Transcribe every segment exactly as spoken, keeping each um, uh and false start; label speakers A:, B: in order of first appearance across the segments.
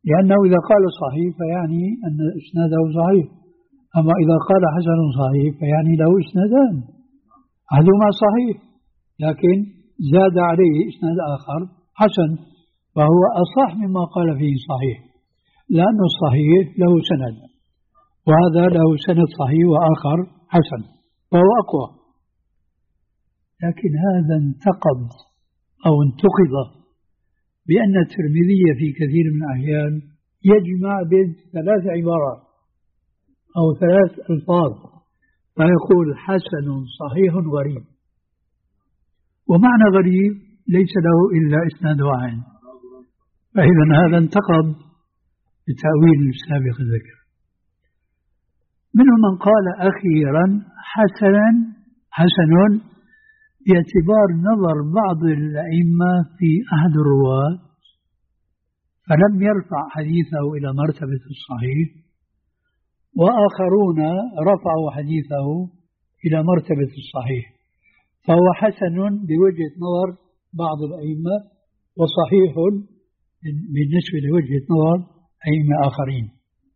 A: لأنه إذا قال صحيح فيعني أن إسناده صحيح، أما إذا قال حسن صحيح فيعني له إسنادان، أحدهما صحيح لكن زاد عليه إسناد آخر حسن، فهو أصح مما قال فيه صحيح، لأن الصحيح له سند وهذا له سند صحيح وآخر حسن فهو أقوى. لكن هذا انتقض أو انتقض بأن الترمذي في كثير من الأحيان يجمع بين ثلاث عبارات أو ثلاث ألفاظ فيقول حسن صحيح غريب، ومعنى غريب ليس له إلا إسناد واحد، فإذا هذا انتقض بتأويل السابق الذكر. منهم من قال أخيرا حسنا حسن باعتبار نظر بعض الأئمة في أحد الرواة فلم يرفع حديثه إلى مرتبة الصحيح، وآخرون رفعوا حديثه إلى مرتبة الصحيح، فهو حسن بوجهة نظر بعض الأئمة وصحيح بالنسبة لوجهة نظر أئمة آخرين.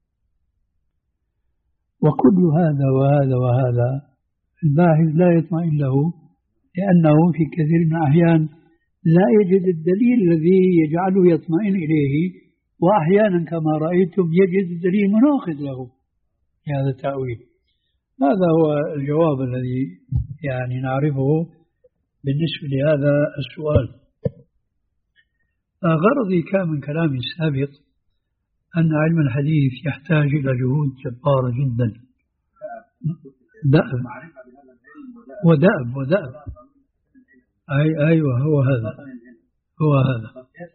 A: وكل هذا وهذا وهذا الباحث لا يطمئن له، لأنه في كثير من الأحيان لا يجد الدليل الذي يجعله يطمئن إليه، وأحيانا كما رأيتم يجد الدليل مناقض له في هذا التأويل. هذا هو الجواب الذي يعني نعرفه بالنسبة لهذا السؤال. غرضي كان من كلامي السابق أن علم الحديث يحتاج إلى جهود جبارة جدا، دأب ودأب ودأب أي أيوة هو هذا هو هذا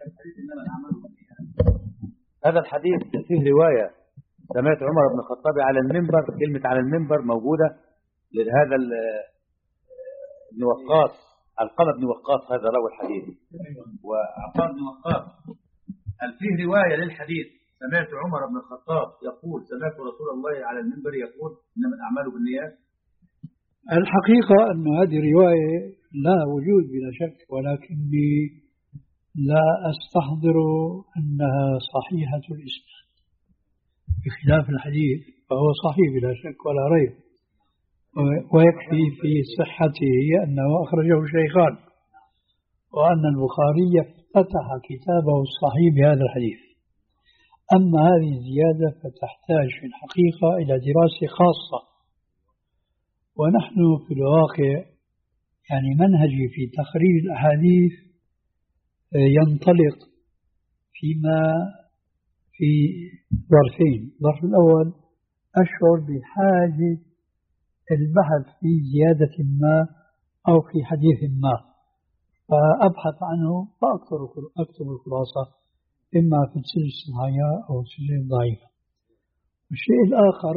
B: هذا الحديث فيه رواية سمعت عمر بن الخطاب على المنبر، كلمة على المنبر موجودة لهذا ابن وقاص، علقمة بن وقاص هذا روى الحديث. وعطاء بن وقاص هل فيه رواية للحديث سمعت عمر بن الخطاب يقول سمعت رسول الله على المنبر يقول إنما الأعمال بالنيات؟
A: الحقيقة أن هذه رواية لا وجود بلا شك، ولكني لا أستحضر أنها صحيحة الإسناد، بخلاف الحديث فهو صحيح بلا شك ولا ريب، ويكفي في صحته أنه أخرجه الشيخان، وأن البخاري افتتح كتابه الصحيح بهذا الحديث. أما هذه الزيادة فتحتاج في الحقيقة إلى دراسة خاصة، ونحن في الواقع يعني منهجي في تخريج الأحاديث ينطلق فيما في ظرفين. الظرف الأول أشعر بحاجة البحث في زيادة ما أو في حديث ما فأبحث عنه فأكتب الخلاصة إما في السلسلة الصحيحة أو السلسلة الضعيفة. والشيء الآخر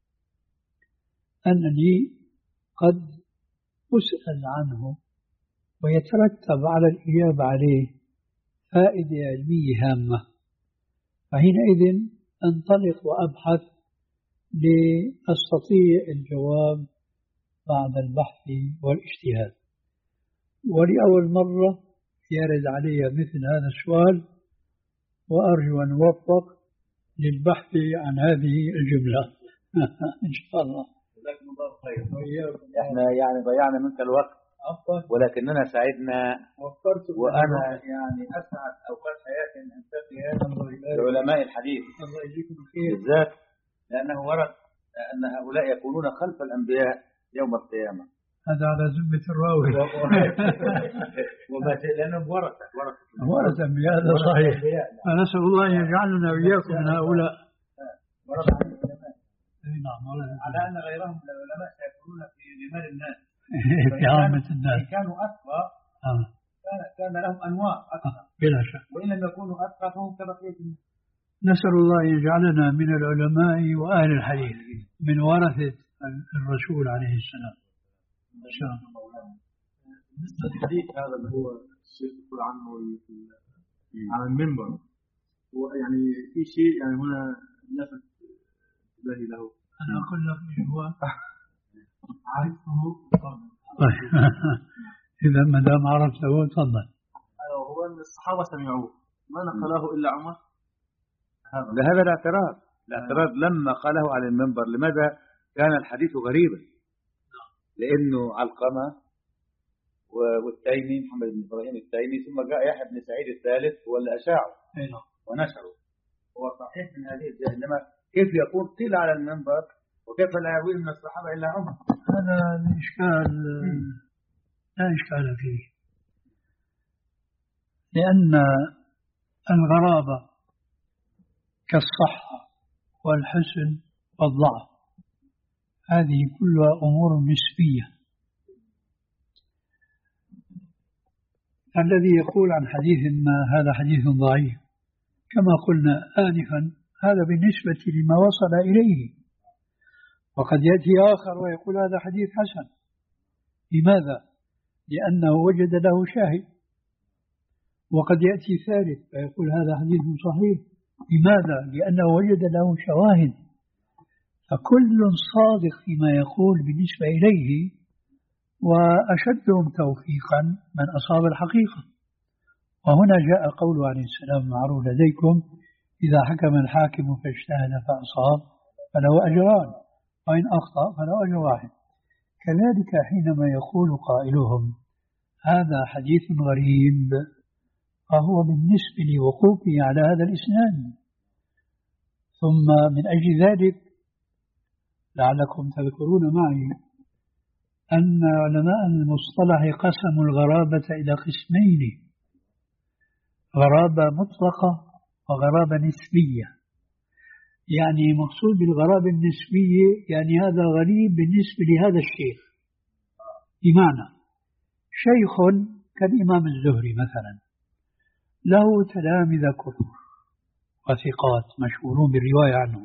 A: أنني قد أسأل عنه ويترتب على الإجابة عليه فائدة علمية هامة، فحينئذ أنطلق وأبحث لأستطيع الجواب بعد البحث والاجتهاد. ولأول مرة يرد علي مثل هذا السؤال، وأرجو أن أوفق للبحث عن هذه الجملة إن شاء الله.
B: جزاكم الله خير. احنا يعني ضيعنا منك الوقت ولكننا سعدنا، وأنا يعني أسعد أوقات حياتي أن ألتقي بعلماء الحديث بالذات، لأنه ورد أن هؤلاء يكونون خلف الأنبياء يوم القيامة.
A: هذا على ذمة الراوي
B: وما لأنهم ورثة
A: ورثة أنبياء، هذا صحيح. فنسأل الله أن يجعلنا وإياكم من هؤلاء.
B: نعم، على أن غيرهم من العلماء سيكونون في غمار الناس
A: في عامة الناس.
B: إن كانوا أتقى كان لهم أنواع أكثر
A: بلا شك،
B: وإن لم يكونوا أتقى فهم كبقية الناس.
A: نسأل الله أن يجعلنا من العلماء وأهل الحديث من ورثة الرسول عليه السلام إن شاء الله.
C: الحديث هذا اللي هو الشيخ يقول عنه على المنبر، هو يعني في شيء يعني هنا لفت انتباهي له.
A: أنا أقول لك إيش هو
C: عرفته.
A: إذا ما دام عرفته تفضل.
C: هو أن الصحابة سمعوه، ما نقله إلا عمر.
B: لهذا الاعتراض الاعتراض لما قاله على المنبر لماذا كان الحديث غريبا؟ لأنه علقمة والتيمي محمد بن إبراهيم التيمي ثم جاء يحيى بن سعيد الثالث هو اللي أشاعه ونشره. هو صحيح من هذه الجهة، إنما كيف يكون قيل على المنبر وكيف لا يروي من الصحابة إلا عمر؟
A: هذا الإشكال لا إشكال فيه، لأن الغرابة كالصحة والحسن والضعف هذه كلها أمور نسبية. الذي يقول عن حديث ما هذا حديث ضعيف كما قلنا آنفا هذا بالنسبة لما وصل إليه، وقد يأتي آخر ويقول هذا حديث حسن. لماذا؟ لأنه وجد له شاهد. وقد يأتي ثالث فيقول هذا حديث صحيح. لماذا؟ لأنه وجد له شواهد. فكل صادق فيما يقول بالنسبة إليه، وأشدهم توفيقا من أصاب الحقيقة. وهنا جاء قوله عليه السلام معروف لديكم إذا حكم الحاكم فاجتهد فأصاب فله أجران وإن أخطأ فله أجر واحد. كذلك حينما يقول قائلهم هذا حديث غريب فهو بالنسبة لوقوفه على هذا الإسناد. ثم من أجل ذلك لعلكم تذكرون معي أن علماء المصطلح قسموا الغرابة إلى قسمين: غرابة مطلقة وغرابة نسبية. يعني مقصود بالغرابة النسبية يعني هذا غريب بالنسبة لهذا الشيخ، بمعنى شيخ كالإمام الزهري مثلا له تلامذة كثر وثقات مشهورون بالرواية عنه،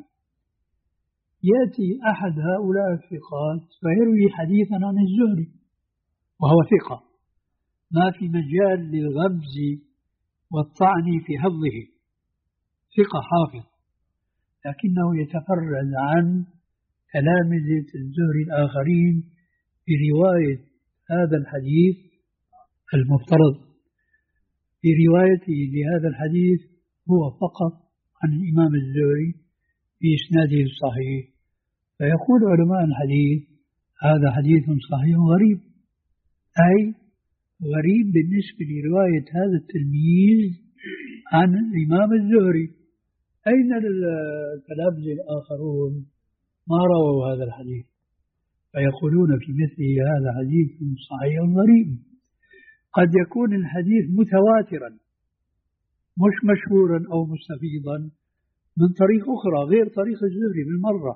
A: يأتي أحد هؤلاء الثقات فيروي حديثا عن الزهري وهو ثقة ما في مجال للغمز والطعن في حفظه، ثقة حافظ، لكنه يتفرد عن تلامذة الزهري الآخرين برواية هذا الحديث المفترض بروايته لهذا الحديث هو فقط عن الإمام الزهري بإسناده الصحيح. فيقول علماء الحديث هذا حديث صحيح غريب، أي غريب بالنسبة لرواية هذا التلميذ عن الإمام الزهري. أين التلامذة الآخرون ما رووا هذا الحديث؟ فيقولون في مثله هذا حديث صحيح غريب. قد يكون الحديث متواترا مش مشهورا أو مستفيضا من طريق أخرى غير طريق الزهري بالمرة،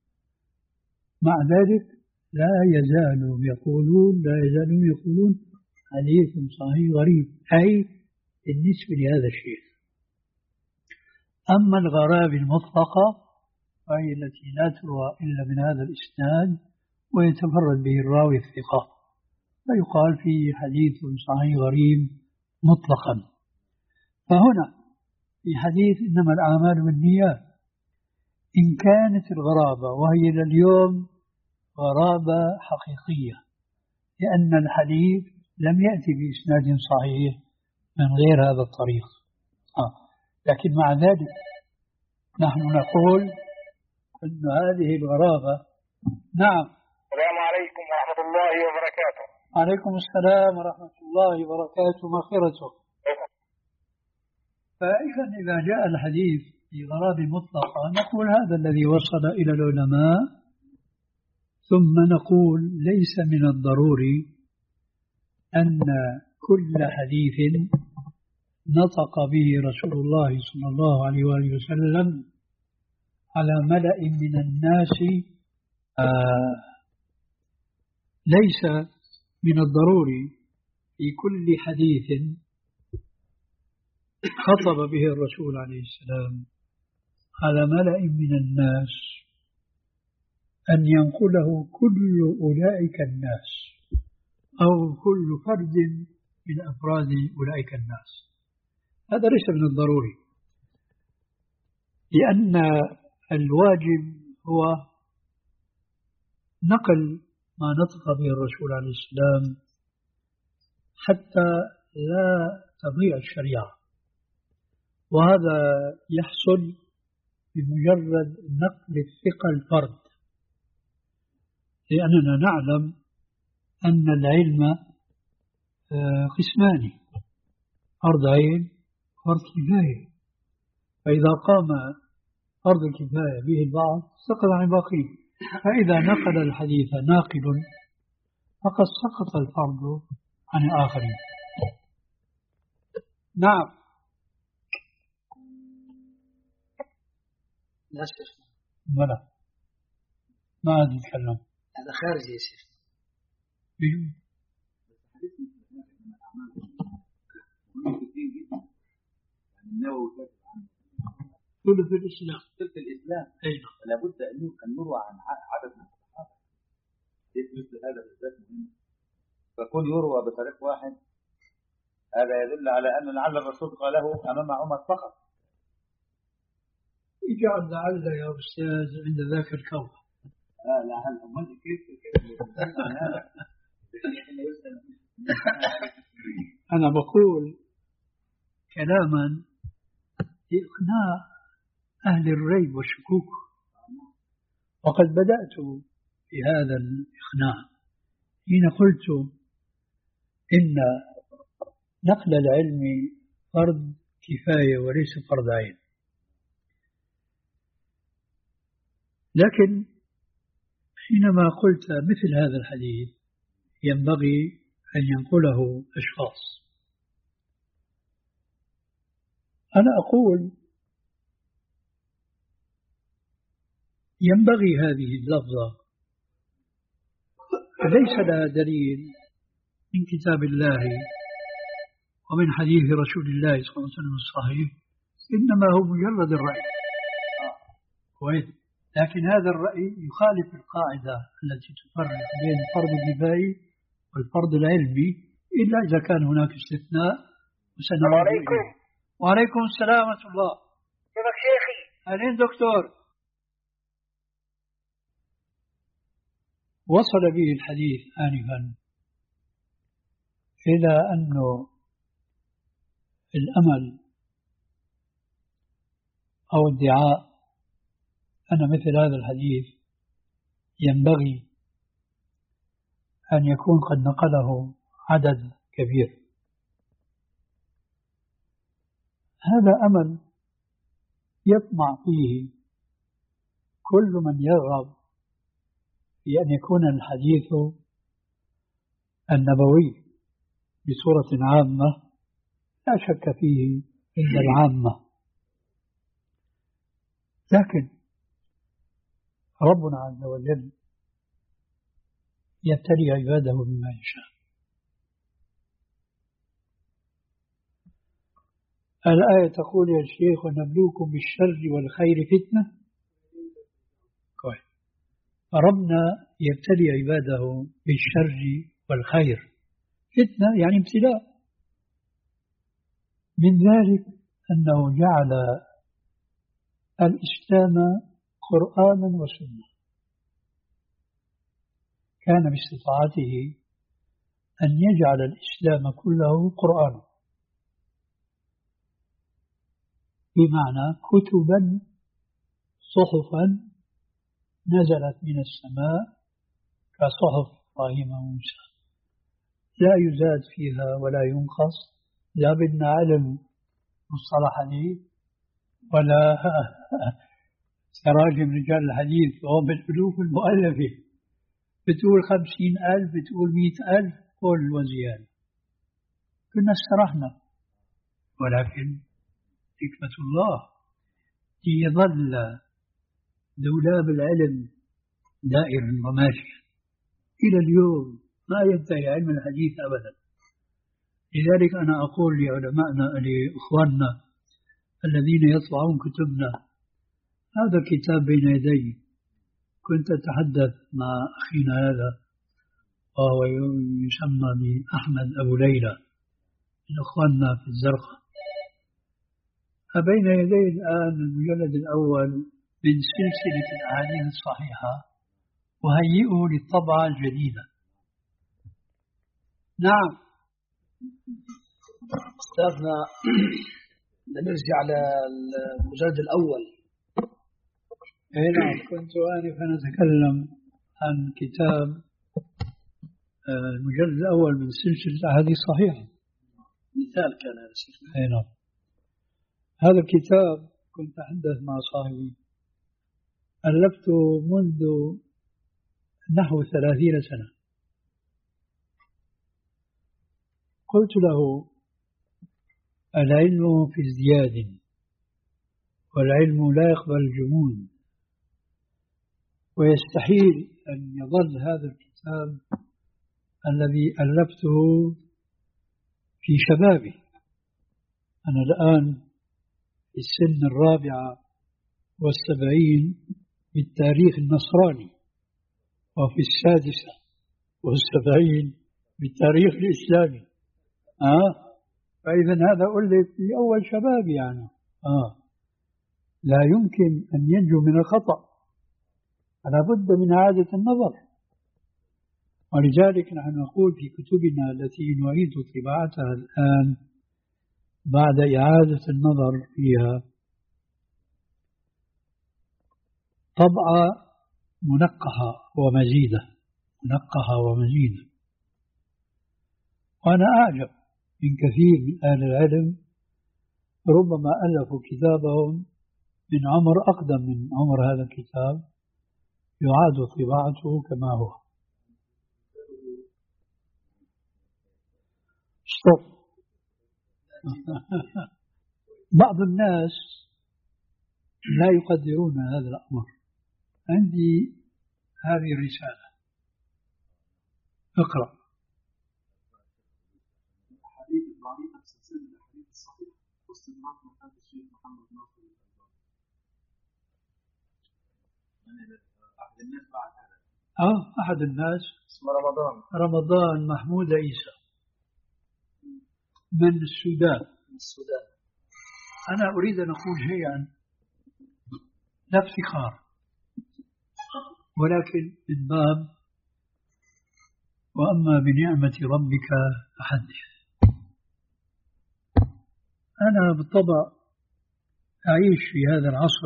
A: مع ذلك لا يزالوا يقولون لا يزالون يقولون حديث صحيح غريب، أي بالنسبة لهذا الشيخ. أما الغرابة المطلقة فهي التي لا تروى إلا من هذا الإسناد ويتفرد به الراوي الثقة، فيقال فيه حديث صحيح غريب مطلقا. فهنا في حديث إنما الأعمال بالنيات إن كانت الغرابة وهي لليوم غرابة حقيقية لأن الحديث لم يأتي بإسناد صحيح من غير هذا الطريق، آه. لكن مع ذلك نحن نقول أن هذه الغرابة نعم.
D: السلام عليكم ورحمة الله وبركاته.
A: عليكم السلام ورحمة الله وبركاته مغفرته. فإذا إذا جاء الحديث في غرابة مطلقة نقول هذا الذي وصل إلى العلماء، ثم نقول ليس من الضروري أن كل حديث نطق به رسول الله صلى الله عليه وآله وسلم على ملأ من الناس آه ليس من الضروري في كل حديث خطب به الرسول عليه السلام على ملأ من الناس أن ينقله كل أولئك الناس أو كل فرد من أفراد أولئك الناس. هذا ليس من الضروري، لأن الواجب هو نقل ما نطق به الرسول عليه السلام حتى لا تضيع الشريعة، وهذا يحصل بمجرد نقل الثقة الفرد، لأننا نعلم أن العلم قسمان: فرض عين فرض كفاية، فإذا قام فرض الكفاية به البعض سقط عن الباقين، فإذا نقل الحديث ناقل فقد سقط الفرض عن الآخرين. نعم.
E: لا شيخ.
A: ولا ما أتكلم،
E: هذا خارجي يا شيخ.
A: ثلث الإسلام.
B: ثلث الإسلام.
A: أيضا
B: لابد أن يروى عن عدد من الصحابة. مثل هذا بالذات مهم. فكون يروى بطريق واحد هذا يدل على أن لعل الرسول قاله أمام عمر فقط.
A: اجعل لعل يا أستاذ عند ذاك الكون.
B: لا لعل أمال كيف كيف
A: أنا بقول كلاما لإقناع أهل الريب والشكوك، وقد بدأت في هذا الإقناع حين قلت إن نقل العلم فرض كفاية وليس فرض عين. لكن حينما قلت مثل هذا الحديث ينبغي أن ينقله أشخاص، أنا أقول ينبغي هذه اللفظة ليس لها دليل من كتاب الله ومن حديث رسول الله صلى الله عليه وسلم الصحيح، إنما هو مجرد الرأي. كويس. لكن هذا الرأي يخالف القاعدة التي تفرق بين الفرض الكفائي والفرض العلمي، إلا إذا كان هناك استثناء.
D: السلام عليكم.
A: وعليكم السلام ورحمة الله.
D: كيفك شيخي؟
A: أهلين دكتور. وصل به الحديث آنفا إلى أنه الأمل أو ادعاء أن مثل هذا الحديث ينبغي أن يكون قد نقله عدد كبير. هذا أمل يطمع فيه كل من يرغب في أن يكون الحديث النبوي بصورة عامة لا شك فيه عند العامة، لكن ربنا عز وجل يبتلي عباده بما يشاء. الآية تقول يا شيخ: ونبلوكم بالشر والخير فتنة. كويس. فربنا يبتلي عباده بالشر والخير فتنة، يعني ابتلاء. من ذلك أنه جعل الإسلام قرآنا وسنة، كان باستطاعته أن يجعل الإسلام كله قرآنا، بمعنى كتبا صحفا نزلت من السماء كصحف إبراهيم وموسى، لا يزاد فيها ولا ينقص، لا بدنا علم مصطلح حديث ولا تراجم رجال الحديث وهو بالألوف المؤلفة، بتقول خمسين ألف بتقول مئة ألف قل وزيادة، كنا استرحنا. ولكن حكمة الله ليظل دولاب العلم دائرا وماشيا إلى اليوم، ما ينتهي علم الحديث أبدا. لذلك أنا أقول لعلمائنا لإخواننا الذين يطبعون كتبنا: هذا الكتاب بين يدي. كنت أتحدث مع أخينا هذا وهو يسمى بأحمد أبو ليلى من أخواننا في الزرقاء، فبين يدي الآن المجلد الأول من سلسلة الأحاديث الصحيحة، وهيئه للطبعة الجديدة. نعم
E: أستاذنا، نرجع على المجلد الأول
A: أي نعم، كنت آنفا أتكلم عن كتاب المجلد الأول من سلسلة الأحاديث الصحيحة.
E: مثال كان هذا الشيخ.
A: أي نعم. هذا الكتاب كنت أحدث مع صاحبي، ألفته منذ نحو ثلاثين سنة. قلت له: العلم في ازدياد، والعلم لا يقبل الجمود، ويستحيل أن يظل هذا الكتاب الذي ألفته في شبابي. أنا الآن في السن الرابعة والسبعين بالتاريخ النصراني، وفي السادسة والسبعين بالتاريخ الإسلامي. آه فإذا هذا ألف في أول شباب يعني. آه لا يمكن أن ينجو من الخطأ، فلا بد من إعادة النظر. ولذلك نحن نقول في كتبنا التي نعيد طباعتها الآن بعد إعادة النظر فيها طبعة منقحة ومزيدة، منقحة ومزيدة. وأنا أعجب من كثير من أهل العلم، ربما ألفوا كتابهم من عمر أقدم من عمر هذا الكتاب، يعاد طباعته كما هو. stop. بعض الناس لا يقدرون هذا الأمر. عندي هذه الرسالة، اقرأ.
C: حديث ضعيف سلسلة الحديث الصحيح واستدراك مكان الشيخ محمد ناصر الألباني. أحد الناس بعد هذا
A: آه أحد الناس
C: اسمه رمضان
A: رمضان محمود عيسى من السودان.
E: من السودان.
A: أنا أريد أن أقول شيئا لا افتخار، ولكن من باب وأما بنعمة ربك فحدث. أنا بالطبع أعيش في هذا العصر،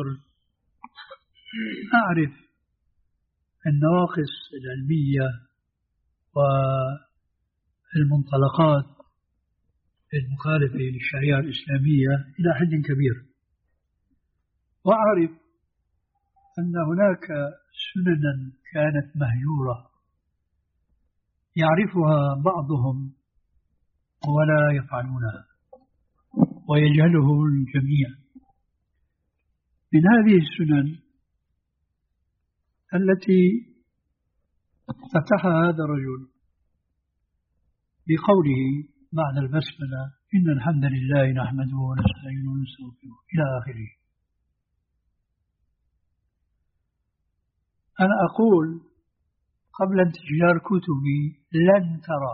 A: أعرف النواقص العلمية والمنطلقات المخالفة للشريعة الإسلامية إلى حد كبير، وأعرف أن هناك سننا كانت مهجورة يعرفها بعضهم ولا يفعلونها ويجهله الجميع. من هذه السنن التي فتحها هذا الرجل بقوله بعد البسملة: إن الحمد لله نحمده ونستعينه ونستغفره إلى آخره. أنا أقول قبل انتشار كتبي لن ترى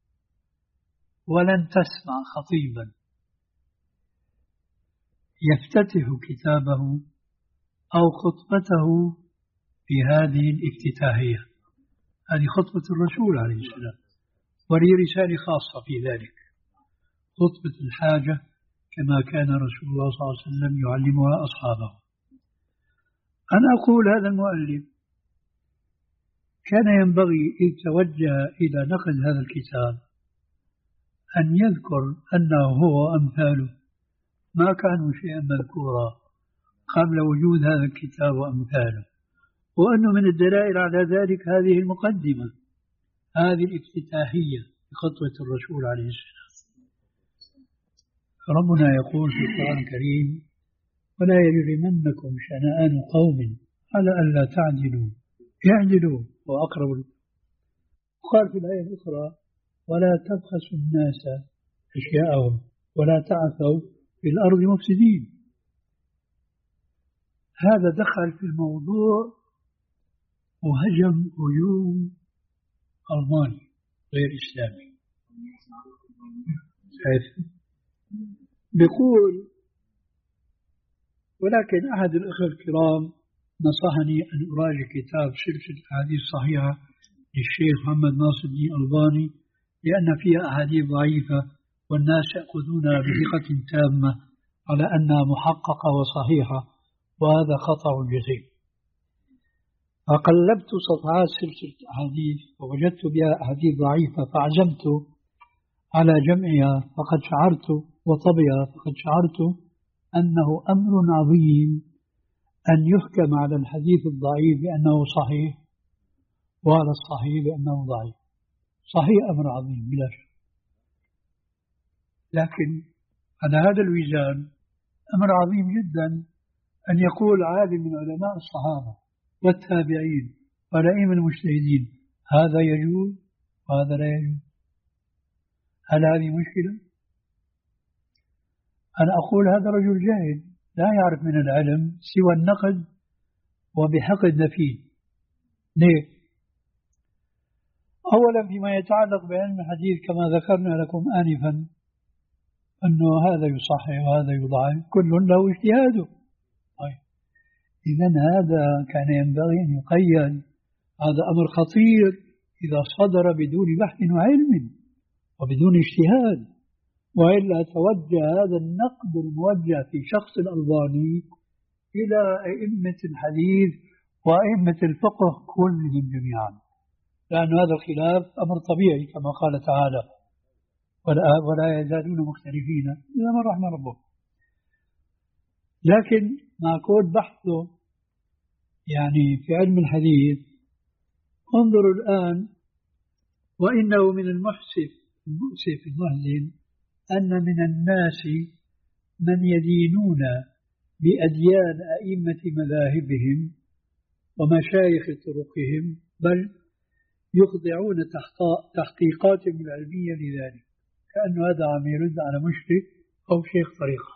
A: ولن تسمع خطيبا يفتتح كتابه أو خطبته بهذه الافتتاحية. هذه خطبة الرسول عليه السلام، ولي رسالة خاصة في ذلك، خطبة الحاجة كما كان رسول الله صلى الله عليه وسلم يعلمها أصحابه. أنا أقول هذا المؤلف كان ينبغي إذ توجه إلى نقد هذا الكتاب أن يذكر أنه هو أمثاله ما كانوا شيئا مذكورا قبل وجود هذا الكتاب وأمثاله، وأنه من الدلائل على ذلك هذه المقدمة، هذه الافتتاحية بخطوة الرسول عليه السلام. ربنا يقول في القرآن الكريم: ولا يجرمنكم شنآن قوم على ألا تعدلوا اعدلوا وأقرب. قال في الآية الأخرى: ولا تبخسوا الناس أشياءهم ولا تعثوا في الأرض مفسدين. هذا دخل في الموضوع وهجم هجوم ألماني غير إسلامي. بيقول: ولكن أحد الأخوة الكرام نصحني أن أراجع كتاب سلسلة الأحاديث الصحيحة للشيخ محمد ناصر الدين الألباني، لأن فيها أحاديث ضعيفة والناس يأخذونها بثقة تامة على أنها محققة وصحيحة، وهذا خطأ جسيم. فقلبت صفحات سلسلة أحاديث ووجدت بها أحاديث ضعيفة فعزمت على جمعها، فقد شعرت وطبعها فقد شعرت أنه أمر عظيم أن يحكم على الحديث الضعيف بأنه صحيح وعلى الصحيح بأنه ضعيف. صحيح أمر عظيم بلا شك، لكن على هذا الوزان أمر عظيم جدا أن يقول عالم من علماء الصحابة والتابعين والأئمة المجتهدين هذا يجوز وهذا لا يجوز. هل هذه مشكلة؟ أنا أقول هذا رجل جاهل لا يعرف من العلم سوى النقد وبحقد نفيذ. ليه؟ أولا فيما يتعلق بعلم الحديث كما ذكرنا لكم آنفا أنه هذا يصحح وهذا يضعف، كل له اجتهاده. طيب إذن هذا كان ينبغي أن يقيد. هذا أمر خطير إذا صدر بدون بحث وعلم وبدون اجتهاد، وإلا توجه هذا النقد الموجه في شخص الألباني إلى أئمة الحديث وأئمة الفقه كلهم جميعا، لأن هذا الخلاف أمر طبيعي كما قال تعالى ولا يزالون مختلفين إلا من رحم ربه. لكن معقول بحثه يعني في علم الحديث. انظروا الآن، وإنه من المحسف المؤسف المهزل أن من الناس من يدينون بأديان أئمة مذاهبهم ومشايخ طرقهم، بل يخضعون تحقيقاتهم العلمية لذلك، كأن هذا عم يرد على مشرك أو شيخ طريقة.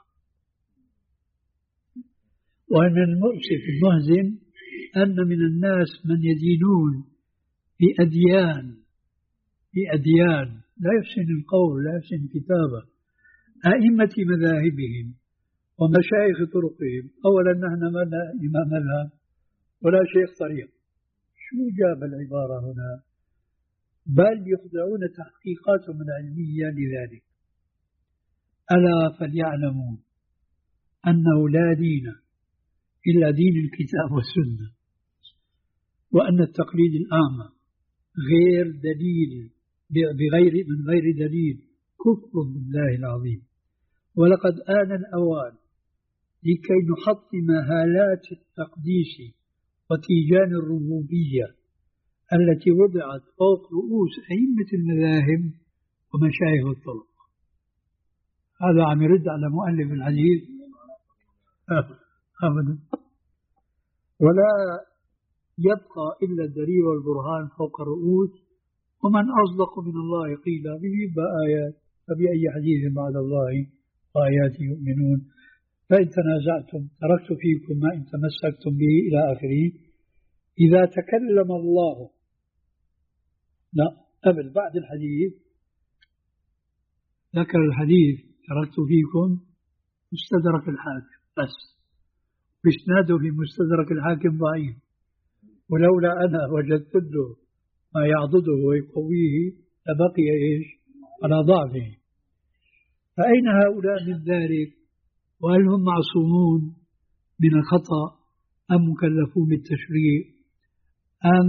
A: ومن المؤسف المهزل أن من الناس من يدينون بأديان بأديان لا يحسن القول لا يحسن الكتابة أئمة مذاهبهم ومشايخ طرقهم. أولا نحن ما لا إمام مذهب ولا شيخ طريق. شو جاب العبارة هنا؟ بل يخضعون تحقيقاتهم العلمية لذلك. ألا فليعلموا أنه لا دين إلا دين الكتاب والسنة، وأن التقليد الأعمى غير دليل بغير من غير دليل كفر بالله العظيم. ولقد آن الأوان لكي نحطم هالات التقديس وتيجان الربوبية التي وضعت فوق رؤوس أئمة المذاهب ومشايخ الطرق. هذا عم يرد على مؤلف الحديث أبدا. ولا يبقى إلا الدليل والبرهان فوق الرؤوس، ومن أصدق من الله قيل به بآيات، فبأي حديث بعد الله وآياته يؤمنون. فإن تنازعتم تركت فيكم ما إن تمسكتم به إلى آخره. إذا تكلم الله لا قبل بعد الحديث ذكر الحديث تركت فيكم مستدرك الحاكم بس، بإسناده في مستدرك الحاكم ضعيف، ولولا أنا وجدت له ما يعضده ويقويه لبقي إيش على ضعفه. فأين هؤلاء من ذلك؟ وهل هم معصومون من الخطأ أم مكلفون بالتشريع أم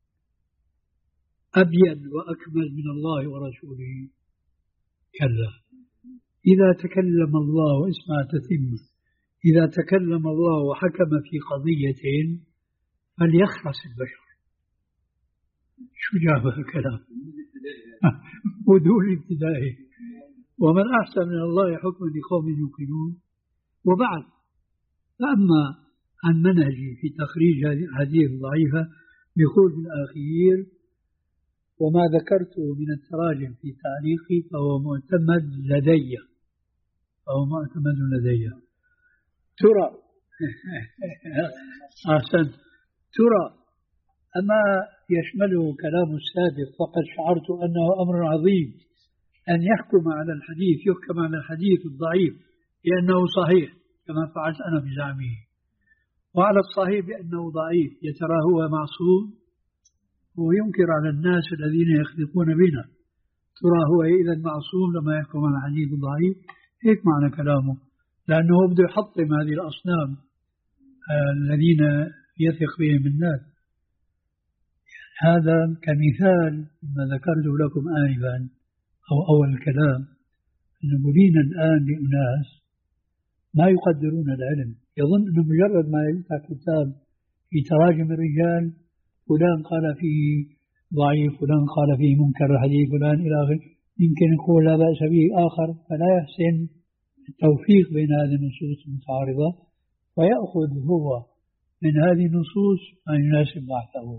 A: أبين وأكمل من الله ورسوله؟ كلا. إذا تكلم الله واسمع تتمه، إذا تكلم الله وحكم في قضية فليخرس البشر. شو جاب الكلام؟ ودول ابتدائي. ومن أحسن من الله حكما لقوم يوقنون. وبعد، فأما عن منهجي في تخريج هذه الحديث الضعيفة بيقول في الأخير: وما ذكرته من التراجم في تعليقي فهو معتمد لدي فهو معتمد لدي ترى أحسن ترى أما يشمله كلام السابق فقد شعرت أنه أمر عظيم أن يحكم على الحديث يحكم على الحديث الضعيف بأنه صحيح كما فعلت أنا بزعمه، وعلى الصحيح بأنه ضعيف يترى هو معصوم وينكر على الناس الذين يخلقون بنا. ترى هو إذا معصوم لما يحكم على الحديث الضعيف؟ هيك معنى كلامه، لأنه بده يحطم هذه الأصنام الذين يثق بهم الناس. هذا كمثال ما ذكرت لكم آنفا أو أول الكلام، أن بلينا الآن لأناس ما يقدرون العلم، يظن أنه مجرد ما يفتح كتاب في تراجم الرجال فلان قال فيه ضعيف، فلان قال فيه منكر الحديث، فلان إلى آخره، يمكن يقول لا بأس به آخر، فلا يحسن التوفيق بين هذه النصوص المتعارضة، ويأخذ هو من هذه النصوص ما يناسب بحثه.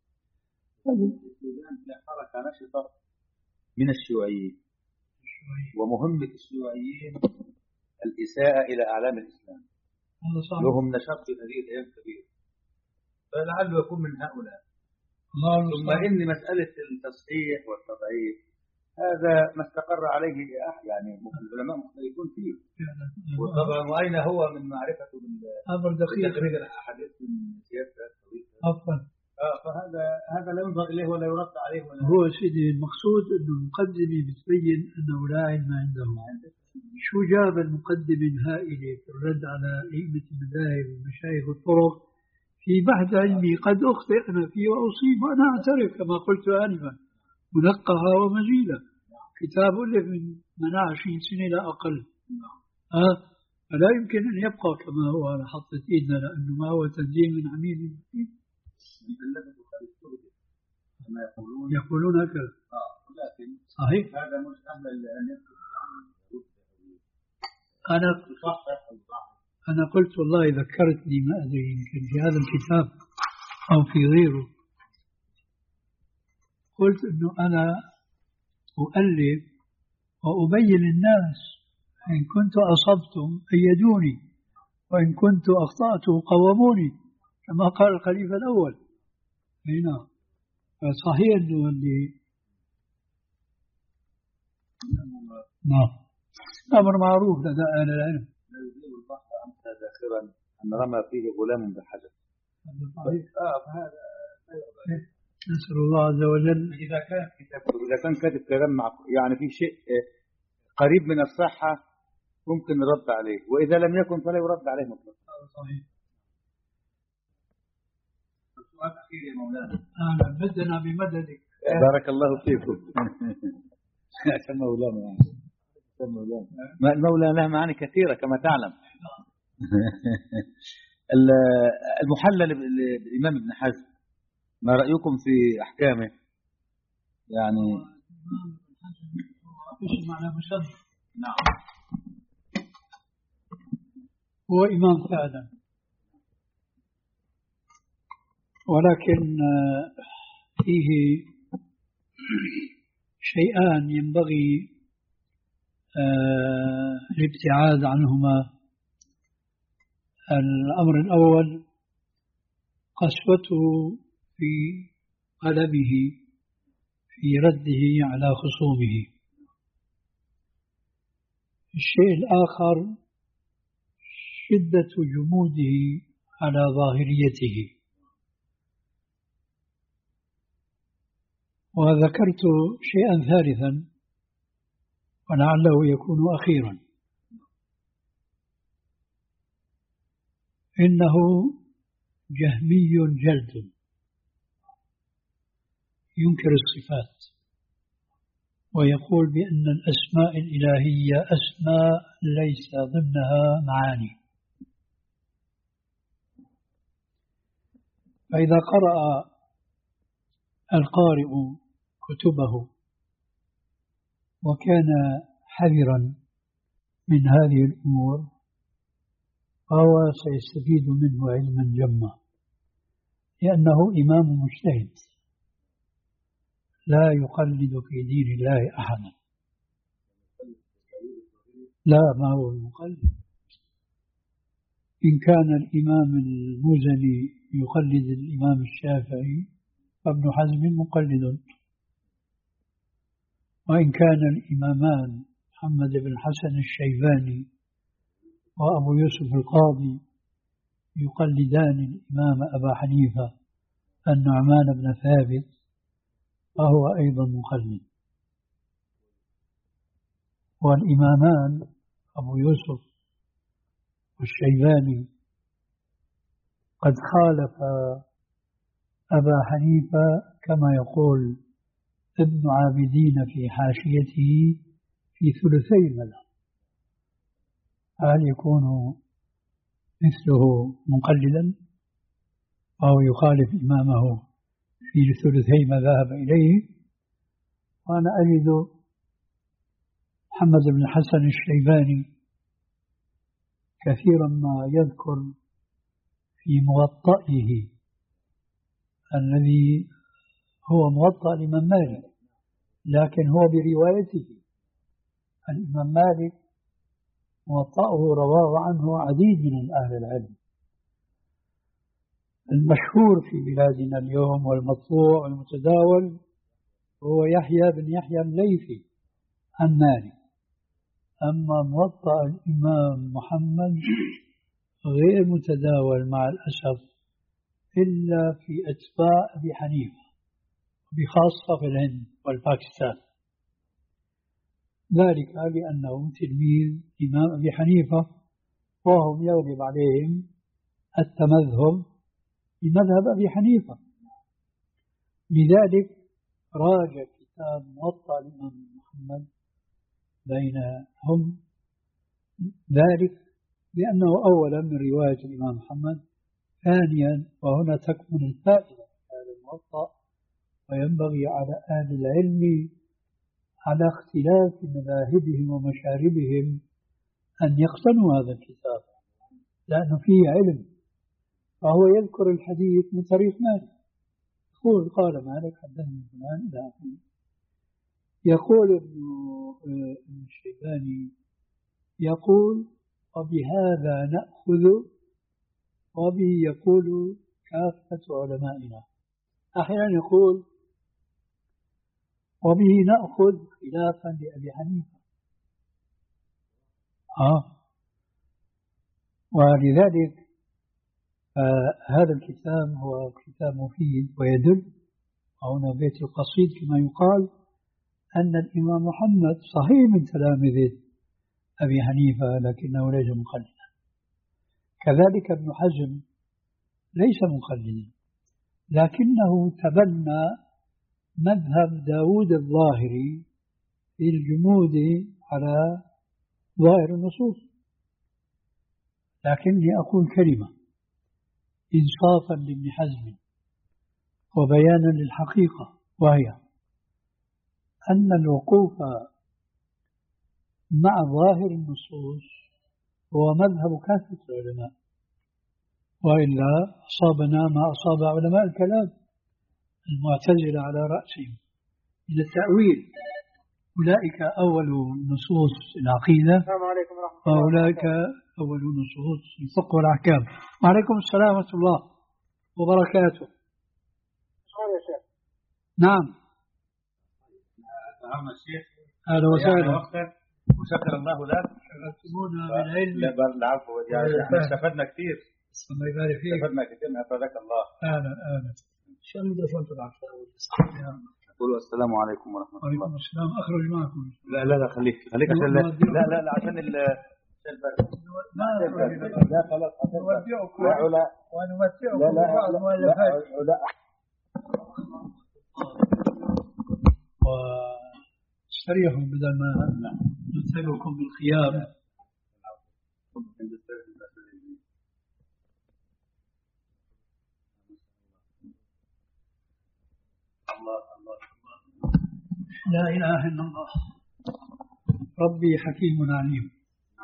B: حركة نشطة من الشيوعيين، ومهمة الشيوعيين الإساءة إلى أعلام الإسلام، لهم نشاط في هذه الأيام كبير، فلعله يكون من هؤلاء. ثم إن مسألة التصحيح والتضعيف هذا ما استقر عليه يعني العلماء مختلفون فيه، وطبعا وأين هو من معرفة
A: أمر دقيق
B: تخريج الأحاديث من سياسة
A: عفوا.
B: آه فهذا هذا لا ينظر إليه ولا يرد عليه ولا
A: هو سيدي المقصود أنه المقدمة بتبين أنه لا علم عنده. شو جاب المقدمة الهائلة في الرد على أئمة المذاهب والمشايخ والطرق في بحث علمي قد أخطئ أنا فيه وأصيب وأنا أعترف كما قلت آنفا، منقها ومجيدة، كتاب ألف من من عشرين سنة لا أقل. آه فلا يمكن أن يبقى كما هو على حطة إيدنا، لأنه ما هو تنزيل من عميد المحيط. يقولون هكذا. صحيح.
B: هذا مش أهل أن
A: أنا أنا قلت والله ذكرتني ما أدري يمكن في هذا الكتاب أو في غيره، قلت إنه أنا أؤلف وأبين الناس، إن كنت أصبتم أيدوني، وإن كنت أخطأت قوموني، كما قال الخليفة الأول. هنا صحيح أنه اللي نعم أمر معروف لدى أهل العلم.
B: لا يزيل البحر أمسى ذاخرا أن رمى فيه غلام بحجر. آه فهذا
A: نسأل الله عز وجل
B: إذا كان كتاب إذا كان كاتب كلام يعني في شيء قريب من الصحة ممكن نرد عليه، وإذا لم يكن فلا يرد عليه مطلقا.
A: صحيح.
B: السؤال الأخير يا مولانا.
A: أهلا بدنا بمددك.
B: بارك الله فيكم. مولانا المولى له معاني كثيرة كما تعلم. المحلل للإمام ابن حزم ما رأيكم في أحكامه؟ يعني
A: ايش معنى مشدد؟
B: نعم
A: هو إمام فعلا، ولكن فيه شيئان ينبغي الابتعاد عنهما. الأمر الأول قسوته في قلمه في رده على خصومه. الشيء الآخر شدة جموده على ظاهريته. وذكرت شيئا ثالثا ولعله يكون أخيرا، إنه جهمي جلد ينكر الصفات ويقول بأن الأسماء الإلهية أسماء ليس ضمنها معاني. فإذا قرأ القارئ كتبه وكان حذرا من هذه الأمور فهو سيستفيد منه علما جما، لأنه إمام مجتهد لا يقلد في دين الله أحدا. لا، ما هو المقلد. إن كان الإمام المزني يقلد الإمام الشافعي فابن حزم مقلد، وإن كان الإمامان محمد بن حسن الشيباني وأبو يوسف القاضي يقلدان الإمام أبا حنيفة النعمان بن ثابت فهو أيضا مقلد. والإمامان أبو يوسف والشيباني قد خالف أبا حنيفة كما يقول ابن عابدين في حاشيته في ثلثي المذهب. هل يكون مثله مقلدا أو يخالف إمامه في ثلثي ما ذهب إليه؟ وأنا أجد محمد بن الحسن الشيباني كثيرا ما يذكر في موطئه الذي هو موطأ الإمام مالك، لكن هو بروايته. الإمام مالك موطأه رواه عنه عديد من أهل العلم. المشهور في بلادنا اليوم والمطبوع والمتداول هو يحيى بن يحيى الليثي عن مالك. أما موطأ الإمام محمد غير متداول مع الأسف إلا في أتباع أبي حنيفة، بخاصة في الهند والباكستان، ذلك لأنه تلميذ إمام أبي حنيفة وهم يغلب عليهم التمذهب بمذهب أبي حنيفة. لذلك راجع كتاب موطأ الإمام محمد بينهم، ذلك لأنه أولا من رواية الإمام محمد، ثانيا وهنا تكمن الفائدة في هذا الموطأ، وينبغي على أهل العلم على اختلاف مذاهبهم ومشاربهم أن يقتنوا هذا الكتاب، لأنه فيه علم. فهو يذكر الحديث من طريق مالك، يقول قال مالك حدثني فلان إلى آخره. يقول ابن الشيباني يقول وبهذا نأخذ، وبه يقول كافة علمائنا. أحيانا يقول وبه نأخذ خلافا لأبي حنيفة. آه. ولذلك آه هذا الكتاب هو كتاب مفيد ويدل، هنا بيت القصيد كما يقال أن الإمام محمد صحيح من تلامذة أبي حنيفة لكنه ليس مقلدا. كذلك ابن حزم ليس مقلدا، لكنه تبنى مذهب داود الظاهري في الجمود على ظاهر النصوص. لكني أقول كلمة إنصافا لابن حزم وبيانا للحقيقة، وهي أن الوقوف مع ظاهر النصوص هو مذهب كافة العلماء، وإلا أصابنا ما أصاب علماء الكلام المعتزلة على رأسهم من التأويل. أولئك أول نصوص العقيدة وأولئك أول نصوص الفقه والأحكام. وعليكم السلام ورحمة الله وبركاته. نعم.
B: أهلا الشيخ.
A: أهلا وسهلا.
B: وشكر الله لك.
A: شرفتمونا بالعلم.
B: لا بل العفو، يعني احنا استفدنا كثير.
A: الله يبارك فيك.
B: استفدنا كثير من أفادك الله.
A: أهلا أهلا.
E: شو الميكروفون تبعك؟
B: قولوا السلام عليكم ورحمة الله.
A: وعليكم السلام. أخرج معكم.
B: لا لا لا خليك خليك عشان لا لا لا, لا عشان ال
A: ما
B: لا خلاص
A: نودعكم
B: لا لا
A: ونمتعكم
B: لا
A: ببعض المؤلفات
B: لا
A: واستريحوا بدل ما نتعبكم بالخيام. لا إله إلا الله. ربي حكيم عليم.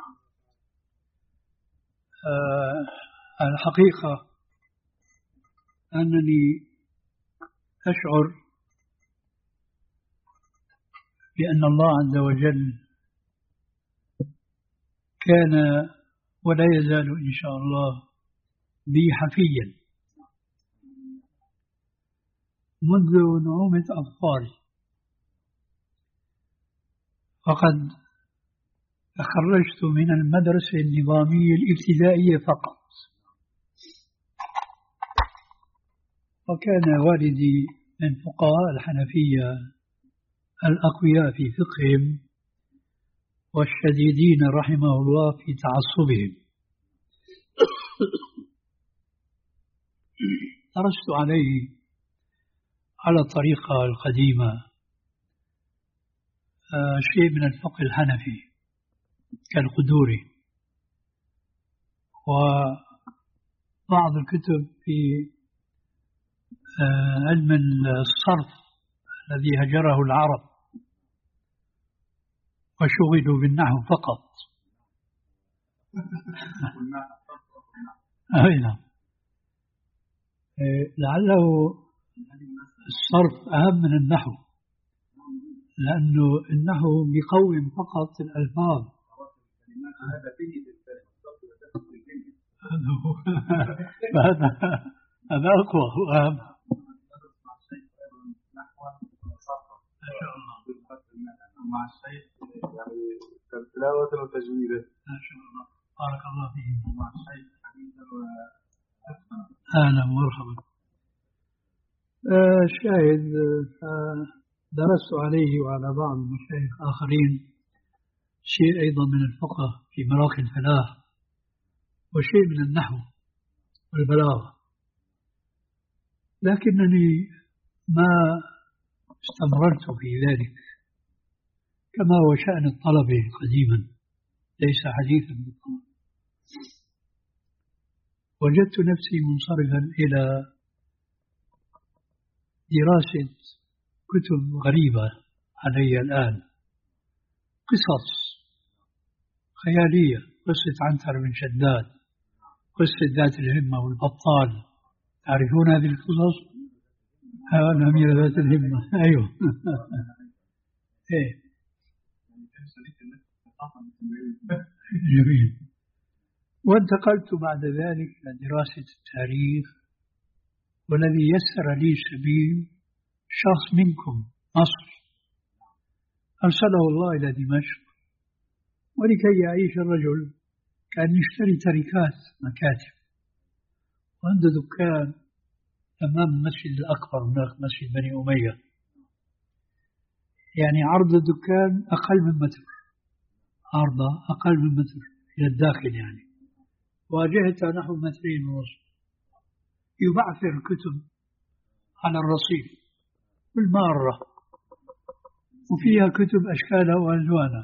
A: آه الحقيقة أنني أشعر بأن الله عز وجل كان ولا يزال إن شاء الله بي حفيا منذ نعومة أطفالي. فقد تخرجت من المدرسة النظامية الابتدائية فقط، وكان والدي من فقهاء الحنفية الأقوياء في فقههم والشديدين رحمه الله في تعصبهم. درست عليه على الطريقة القديمة آه شيء من الفقه الحنفي كالقدوري، وبعض الكتب في آه علم الصرف الذي هجره العرب وشغلوا بالنحو فقط. أي نعم. لعله الصرف أهم من النحو، لأنه النحو بيقوم فقط الألفاظ. هذا هذا أقوى وأهم.
C: مع الشيء يعني تلاوة وتجويده.
A: ما شاء الله، بارك الله فيك.
C: مع الشيء حديثا وحفظا.
A: أهلا ومرحبا. آه شاهد آه درست عليه وعلى بعض المشايخ آخرين شيء أيضا من الفقه في مراقي الفلاح، وشيء من النحو والبلاغة، لكنني ما استمررت في ذلك كما هو شأن الطلبة قديما، ليس حديثا بالطبع. وجدت نفسي منصرفا إلى دراسة كتب غريبة علي الآن، قصص خيالية، قصة عنتر بن شداد، قصة ذات الهمة والبطال، تعرفون هذه القصص؟ الأميرة ذات الهمة. أيوه. إيه. جميل. وانتقلت بعد ذلك إلى دراسة التاريخ، والذي يسر لي سبيل شخص منكم مصر أرسله الله إلى دمشق، ولكي يعيش الرجل كان يشتري تركات مكاتب، وعنده دكان أمام المسجد الأكبر هناك، مسجد بني أمية، يعني عرض الدكان أقل من متر، عرضه أقل من متر إلى الداخل يعني، واجهته نحو مترين ونصف. يبعثر الكتب على الرصيف بالمارة، وفيها كتب أشكالها وألوانها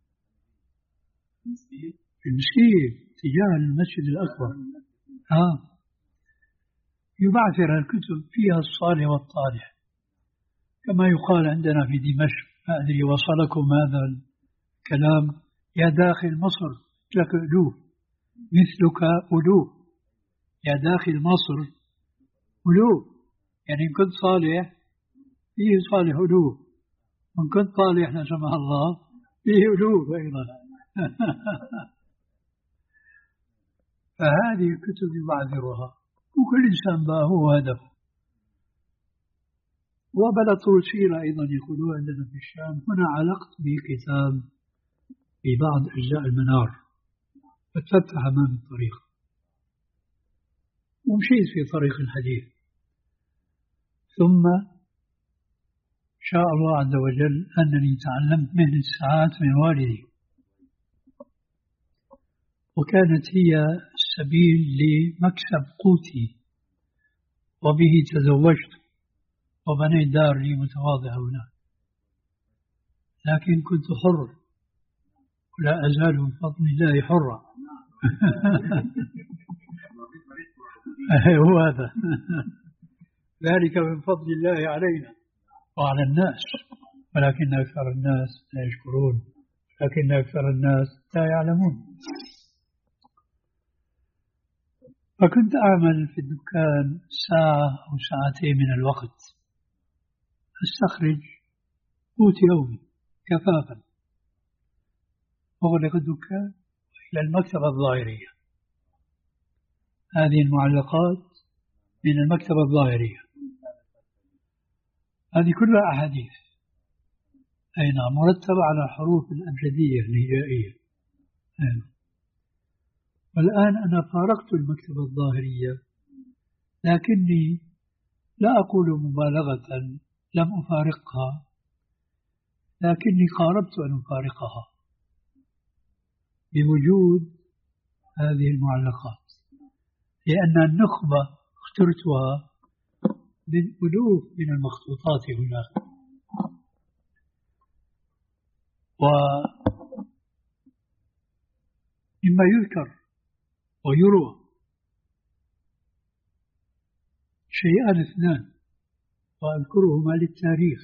A: في المسجد تجاه المسجد الأكبر. آه. يبعثر الكتب فيها الصالح والطالح، كما يقال عندنا في دمشق، ما أدري وصلكم هذا الكلام، يا داخل مصر لك ألوف مثلك ألوف، يا داخل مصر ألوف، يعني إن كنت صالح فيه صالح ألوف، وإن كنت طالح لا سمح الله فيه ألوف أيضا. فهذه الكتب يبعثرها، وكل إنسان بقى هو هدفه. وبلا طول سيرة أيضا يقولون عندنا في الشام. هنا علقت بكتاب في بعض أجزاء المنار، فتفتح أمام الطريق ومشيت في طريق الحديث، ثم شاء الله عز وجل أنني تعلمت مهنة الساعات من والدي، وكانت هي السبيل لمكسب قوتي، وبه تزوجت وبنيت دار لي متواضعة هناك، لكن كنت حر ولا أزال من فضل الله حرا. هو هذا. ذلك من فضل الله علينا وعلى الناس، ولكن أكثر الناس لا يشكرون، لكن أكثر الناس لا يعلمون. فكنت أعمل في الدكان ساعة أو ساعتين من الوقت، أستخرج قوت يومي كفافا، أغلق الدكان إلى المكتبة الظاهرية. هذه المعلقات من المكتبة الظاهرية، هذه كلها أحاديث، أي نعم، مرتبة على الحروف الأبجدية الهجائية. أي. والآن أنا فارقت المكتبة الظاهرية، لكني لا أقول مبالغة لم أفارقها، لكني قاربت أن أفارقها بوجود هذه المعلقات، لأن النخبة اخترتها بالألوف من المخطوطات هناك. ومما يذكر ويروى شيئان اثنان وأذكرهما للتاريخ.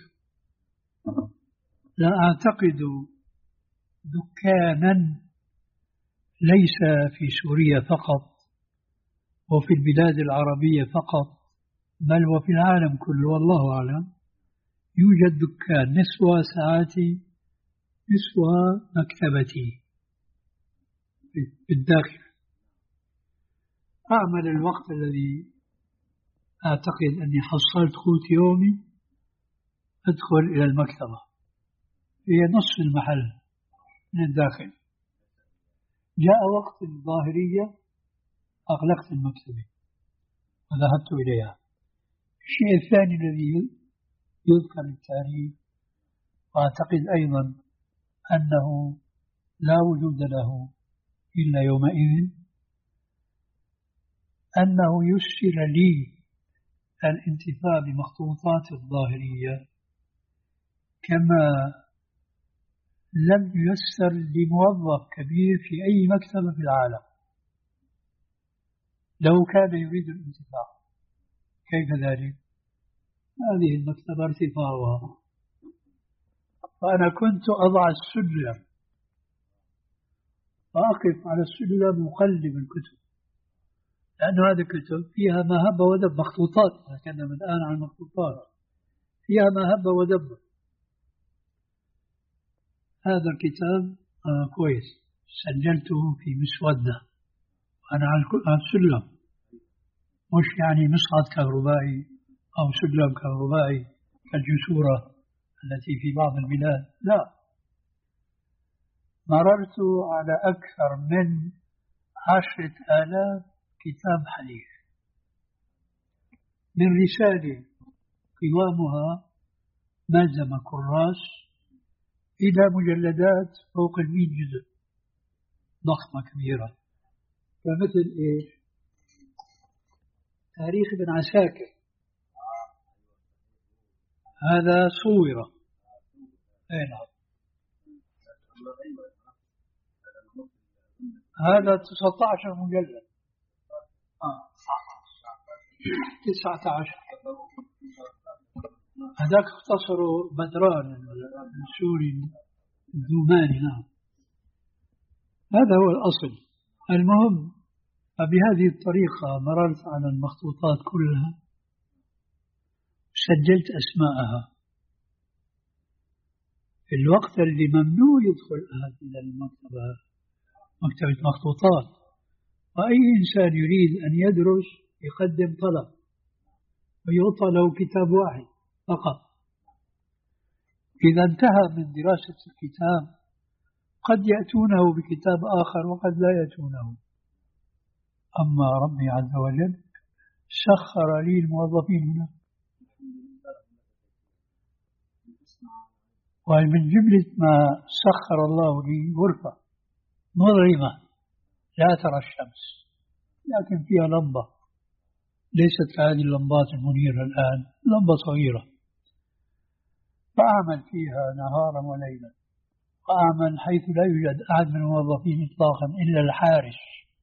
A: لا أعتقد دكانا ليس في سوريا فقط وفي البلاد العربية فقط بل وفي العالم كله والله أعلم يوجد دكان نسوى ساعاتي نسوى مكتبتي في الداخل. أعمل الوقت الذي أعتقد أني حصلت قوت يومي أدخل إلى المكتبة، هي نصف المحل من الداخل. جاء وقت الظاهرية أغلقت المكتبة وذهبت إليها. الشيء الثاني الذي يذكر التاريخ وأعتقد أيضا أنه لا وجود له إلا يومئذ أنه يسر لي الانتفاع بمخطوطات الظاهرية كما لم ييسر لموظف كبير في أي مكتبة في العالم لو كان يريد الانتفاع. كيف ذلك؟ هذه المكتبة ارتفاعها، فأنا كنت أضع السلم وأقف على السلم مقلب الكتب، لأن هذه الكتب فيها ما هب ودب، مخطوطات، نتكلم الآن عن المخطوطات، فيها ما هب ودب. هذا الكتاب آه كويس، سجلته في مسودة أنا على السلم، مش يعني مصعد كهربائي أو سلم كهربائي كالجسورة التي في بعض البلاد، لا. مررت على أكثر من عشرة آلاف كتاب حديث، من رسالة قوامها ملزمة كراس إلى مجلدات فوق المئة جزء ضخمة كبيرة. فمثل إيش؟ تاريخ ابن عساكر هذا صورة، أي نعم، هذا تسعة عشر مجلد، آه. تسعة عشر. هذاك اختصروا بدران السوري الدوماني. نعم، هذا هو الأصل. المهم، فبهذه الطريقة مررت على المخطوطات كلها، سجلت أسماءها في الوقت اللي ممنوع يدخل أحد إلى المكتبة، مكتبة مخطوطات، وأي إنسان يريد أن يدرس يقدم طلب ويعطى له كتاب واحد فقط. إذا انتهى من دراسة الكتاب قد يأتونه بكتاب آخر وقد لا يأتونه. أما ربي عز وجل سخر لي الموظفين هنا، ومن جملة ما سخر الله لي غرفة مظلمة لا ترى الشمس لكن فيها لمبة، ليست هذه اللمبات المنيرة الآن، لمبة صغيرة، فأعمل فيها نهارا وليلا، وأعمل حيث لا يوجد أحد من الموظفين إطلاقا إلا الحارس.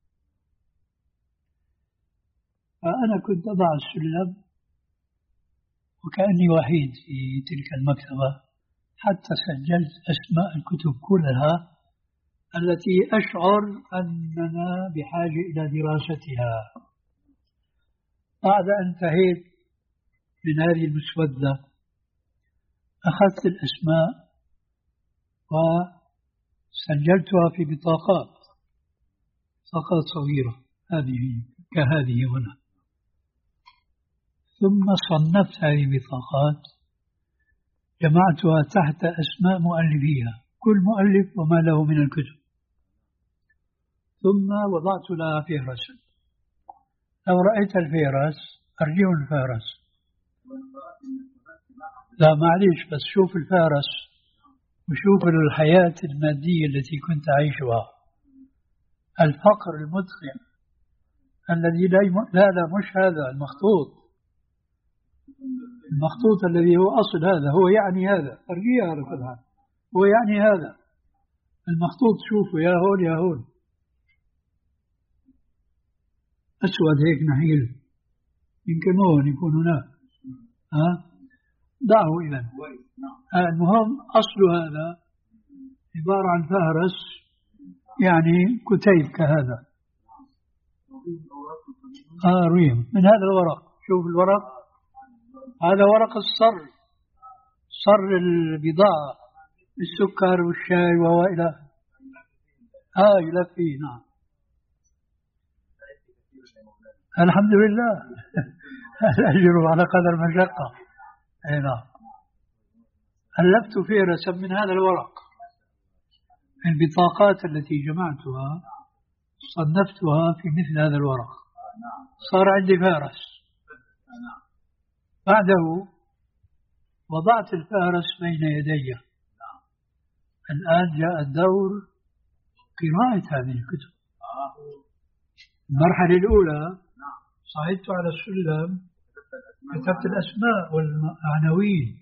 A: فأنا كنت أضع السلم وكأني وحيد في تلك المكتبة، حتى سجلت أسماء الكتب كلها التي أشعر أننا بحاجة إلى دراستها. بعد أن انتهيت من هذه المسودة أخذت الأسماء وسجلتها في بطاقات، بطاقات صغيرة هذه كهذه هنا، ثم صنفت هذه البطاقات، جمعتها تحت أسماء مؤلفيها، كل مؤلف وما له من الكتب، ثم وضعت لها فهرسا. لو رأيت الفهرس أرجع الفهرس، لا معليش، بس شوف الفهرس وشوف الحياة المادية التي كنت أعيشها، الفقر المدخل الذي لا, لا لا مش هذا المخطوط، المخطوط الذي هو أصل هذا هو يعني هذا أرجيها على كل حال هو يعني هذا المخطوط شوفوا يا هون يا هون أسود هيك نحيل يمكن هون يكون هناك ها دعه إذن المهم أصل هذا عبارة عن فهرس يعني كتيب كهذا آه ريم من هذا الورق شوف الورق هذا ورق الصر صر البضاعة السكر والشاي وإلى آه يلف فيه نعم الحمد لله الأجر على قدر المشقة أي نعم ألفت فهرسا من هذا الورق البطاقات التي جمعتها صنفتها في مثل هذا الورق صار عندي فهرس بعده وضعت الفهرس بين يدي الآن جاء الدور قراءة هذه الكتب المرحلة الأولى صعدت على السلم كتبت الأسماء والعناوين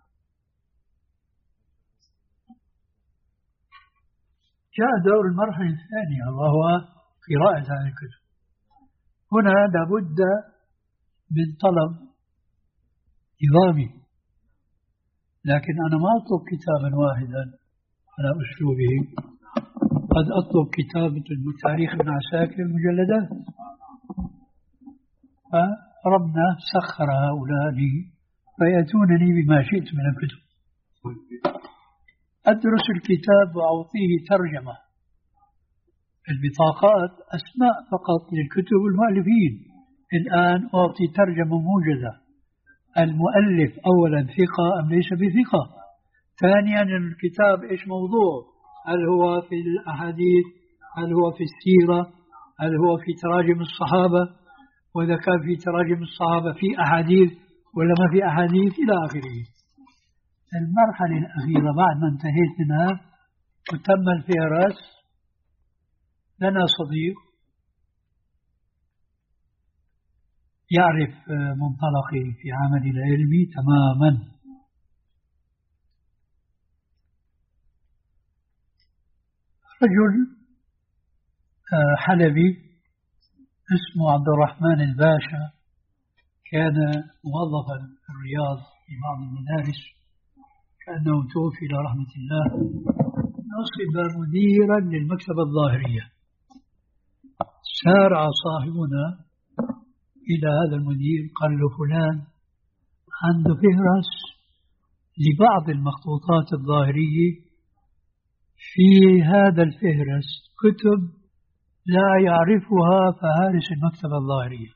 A: جاء دور المرحلة الثانية وهو قراءة هذه الكتب هنا لابد من طلب نظامي لكن أنا ما أطلب كتابا واحدا على أسلوبه قد أطلب كتابة تاريخ ابن عساكر مجلدات فربنا سخر هؤلاء لي فيأتونني بما شئت من الكتب أدرس الكتاب وأعطيه ترجمة البطاقات أسماء فقط للكتب والمؤلفين الآن أعطي ترجمة موجزة المؤلف أولا ثقة أم ليس بثقة ثانيا الكتاب إيش موضوع هل هو في الأحاديث هل هو في السيرة هل هو في تراجم الصحابة وإذا كان في تراجم الصحابة في أحاديث ولا ما في أحاديث إلى آخره المرحلة الأخيرة بعد ما انتهيت منها وتم الفهرس لنا صديق يعرف منطلقي في عملي العلمي تماما رجل حلبي اسمه عبد الرحمن الباشا كان موظفا في الرياض في بعض المدارس كأنه توفي إلى رحمة الله نصب مديرا للمكتبة الظاهرية سارع صاحبنا إلى هذا المدير قال له فلان عنده فهرس لبعض المخطوطات الظاهرية في هذا الفهرس كتب لا يعرفها فهارس المكتبة الظاهرية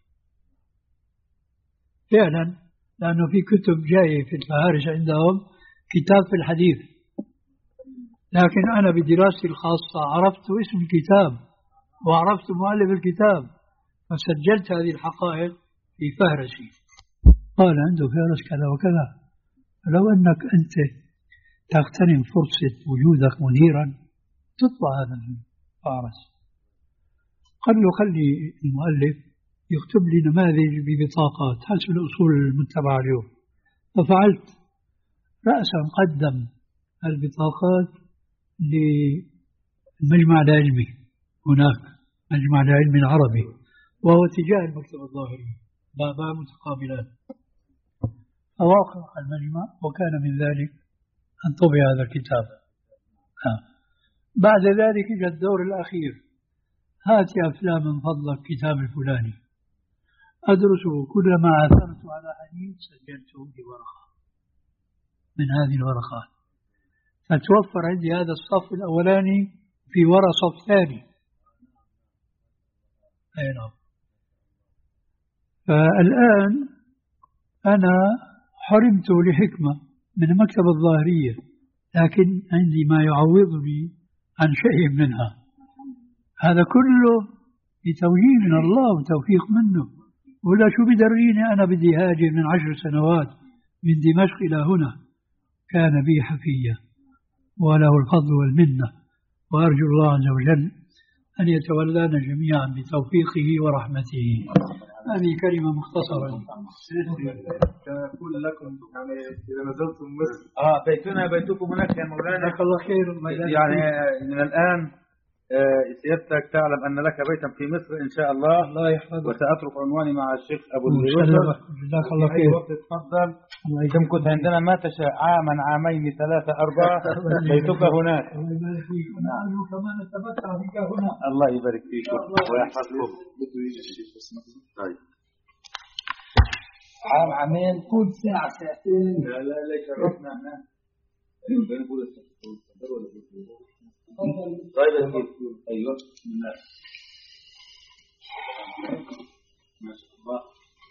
A: فعلا لأنه في كتب جاية في الفهارس عندهم كتاب في الحديث لكن أنا بدراستي الخاصة عرفت اسم الكتاب وعرفت مؤلف الكتاب فسجلت هذه الحقائق في فهرسي قال عنده فهرس كذا وكذا لو أنك أنت تغتنم فرصة وجودك مديرا تطبع هذا الفهرس قال له خلي المؤلف يكتب لي نماذج ببطاقات حسب الأصول المتبعة اليوم ففعلت رأسا قدم البطاقات للمجمع العلمي هناك مجمع العلم العربي وهو تجاه المكتبة الظاهري بابا متقابلان فوافق المجمع وكان من ذلك أن طبع هذا الكتاب ها. بعد ذلك جاء الدور الأخير هات أفلام من فضلك كتاب الفلاني أدرسه كلما عثرت على حديث سجلته بورقة من هذه الورقات فتوفر عندي هذا الصف الأولاني في ورقة صف ثاني أي نعم فالآن أنا حرمت لحكمة من المكتبة الظاهرية لكن عندي ما يعوضني عن شيء منها هذا كله بتوجيه من الله وتوفيق منه ولا شو بدريني أنا بدي هاجر من عشر سنوات من دمشق إلى هنا كان بي حفية وله الفضل والمنة وأرجو الله عز وجل أن يتولانا جميعا بتوفيقه ورحمته هذه كلمة مختصرة.
C: كنقول لكم يعني إذا نزلتم مصر
B: اه بيتنا بيتكم هناك يا مولانا.
A: جزاك الله خير.
B: يعني من الآن آه سيادتك تعلم أن لك بيتا في مصر إن شاء الله.
A: الله يحفظك.
B: وسأترك عنواني مع الشيخ أبو
A: اليوسف. جزاك الله خير.
B: تفضل. تمكث عندنا ما تشاء، عاما عامين ثلاثة أربعة بيتك هناك.
A: الله يبارك فيك. ونحن كمان نتمتع بك هنا.
B: الله يبارك فيك ويحفظكم. طيب.
E: عام عامين كل ساعة ساعتين.
B: لا لا لا شرفنا هناك. طيب ايوه بسم الله ما شاء الله.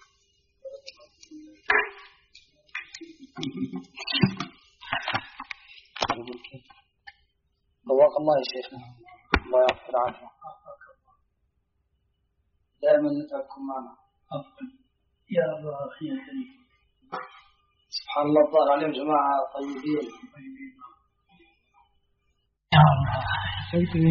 E: طواق الله يا شيخنا، الله يغفر عنه. دائما نتعبكم معنا. يا الله اخي الكريم. سبحان الله الظاهر عليهم جماعة طيبين.
F: شيخي